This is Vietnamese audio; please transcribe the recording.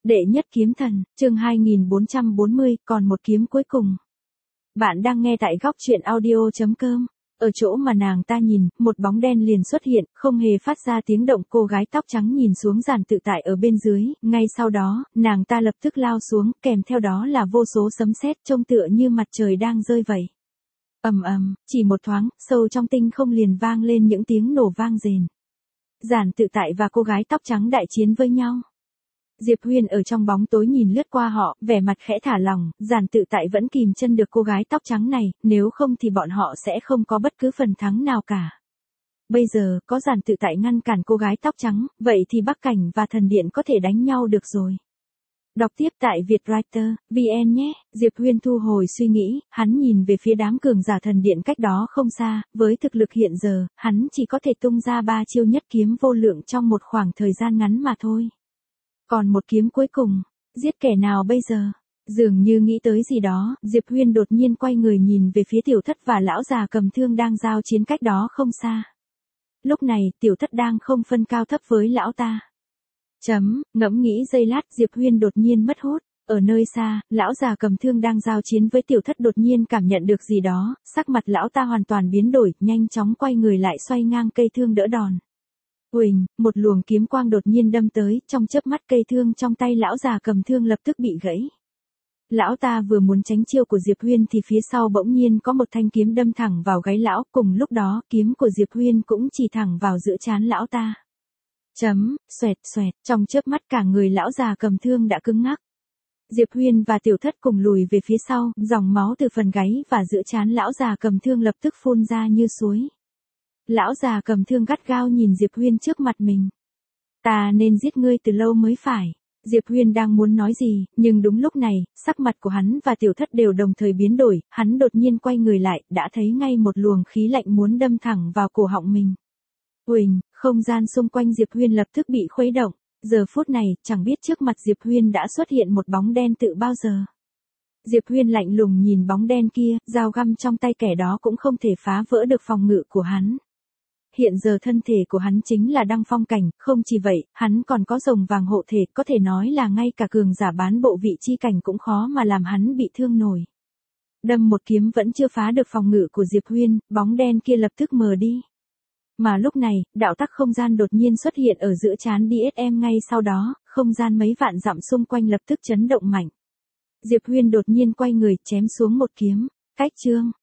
Đệ nhất kiếm thần, chương 2440, còn một kiếm cuối cùng. Bạn đang nghe tại góc truyện audio.com. Ở chỗ mà nàng ta nhìn, một bóng đen liền xuất hiện, không hề phát ra tiếng động. Cô gái tóc trắng nhìn xuống giản tự tại ở bên dưới, ngay sau đó, nàng ta lập tức lao xuống, kèm theo đó là vô số sấm sét trông tựa như mặt trời đang rơi vậy. Ầm ầm, chỉ một thoáng, sâu trong tinh không liền vang lên những tiếng nổ vang rền. Giản tự tại và cô gái tóc trắng đại chiến với nhau. Diệp Huyên ở trong bóng tối nhìn lướt qua họ, vẻ mặt khẽ thả lỏng, giản tự tại vẫn kìm chân được cô gái tóc trắng này, nếu không thì bọn họ sẽ không có bất cứ phần thắng nào cả. Bây giờ, có giản tự tại ngăn cản cô gái tóc trắng, vậy thì Bắc Cảnh và Thần Điện có thể đánh nhau được rồi. Đọc tiếp tại Vietwriter, VN nhé. Diệp Huyên thu hồi suy nghĩ, hắn nhìn về phía đám cường giả Thần Điện cách đó không xa, với thực lực hiện giờ, hắn chỉ có thể tung ra 3 chiêu nhất kiếm vô lượng trong một khoảng thời gian ngắn mà thôi. Còn một kiếm cuối cùng, giết kẻ nào bây giờ? Dường như nghĩ tới gì đó, Diệp Huyên đột nhiên quay người nhìn về phía Tiểu Thất và lão già cầm thương đang giao chiến cách đó không xa. Lúc này, Tiểu Thất đang không phân cao thấp với lão ta. Ngẫm nghĩ giây lát, Diệp Huyên đột nhiên mất hút. Ở nơi xa, lão già cầm thương đang giao chiến với Tiểu Thất đột nhiên cảm nhận được gì đó, sắc mặt lão ta hoàn toàn biến đổi, nhanh chóng quay người lại xoay ngang cây thương đỡ đòn. Huỳnh, một luồng kiếm quang đột nhiên đâm tới, trong chớp mắt cây thương trong tay lão già cầm thương lập tức bị gãy. Lão ta vừa muốn tránh chiêu của Diệp Huyên thì phía sau bỗng nhiên có một thanh kiếm đâm thẳng vào gáy lão, cùng lúc đó kiếm của Diệp Huyên cũng chỉ thẳng vào giữa trán lão ta. Xoẹt xoẹt, trong chớp mắt cả người lão già cầm thương đã cứng ngắc. Diệp Huyên và Tiểu Thất cùng lùi về phía sau, dòng máu từ phần gáy và giữa trán lão già cầm thương lập tức phun ra như suối. Lão già cầm thương gắt gao nhìn Diệp Huyên trước mặt mình. Ta nên giết ngươi từ lâu mới phải. Diệp Huyên đang muốn nói gì, nhưng đúng lúc này, sắc mặt của hắn và Tiểu Thất đều đồng thời biến đổi, hắn đột nhiên quay người lại, đã thấy ngay một luồng khí lạnh muốn đâm thẳng vào cổ họng mình. Huỳnh, không gian xung quanh Diệp Huyên lập tức bị khuấy động, giờ phút này, chẳng biết trước mặt Diệp Huyên đã xuất hiện một bóng đen tự bao giờ. Diệp Huyên lạnh lùng nhìn bóng đen kia, dao găm trong tay kẻ đó cũng không thể phá vỡ được phòng ngự của hắn. Hiện giờ thân thể của hắn chính là đăng phong cảnh, không chỉ vậy, hắn còn có rồng vàng hộ thể, có thể nói là ngay cả cường giả bán bộ vị chi cảnh cũng khó mà làm hắn bị thương nổi. Đâm một kiếm vẫn chưa phá được phòng ngự của Diệp Huyên, bóng đen kia lập tức mờ đi. Mà lúc này, đạo tắc không gian đột nhiên xuất hiện ở giữa trán DSM, ngay sau đó, không gian mấy vạn dặm xung quanh lập tức chấn động mạnh. Diệp Huyên đột nhiên quay người, chém xuống một kiếm. Cách chương,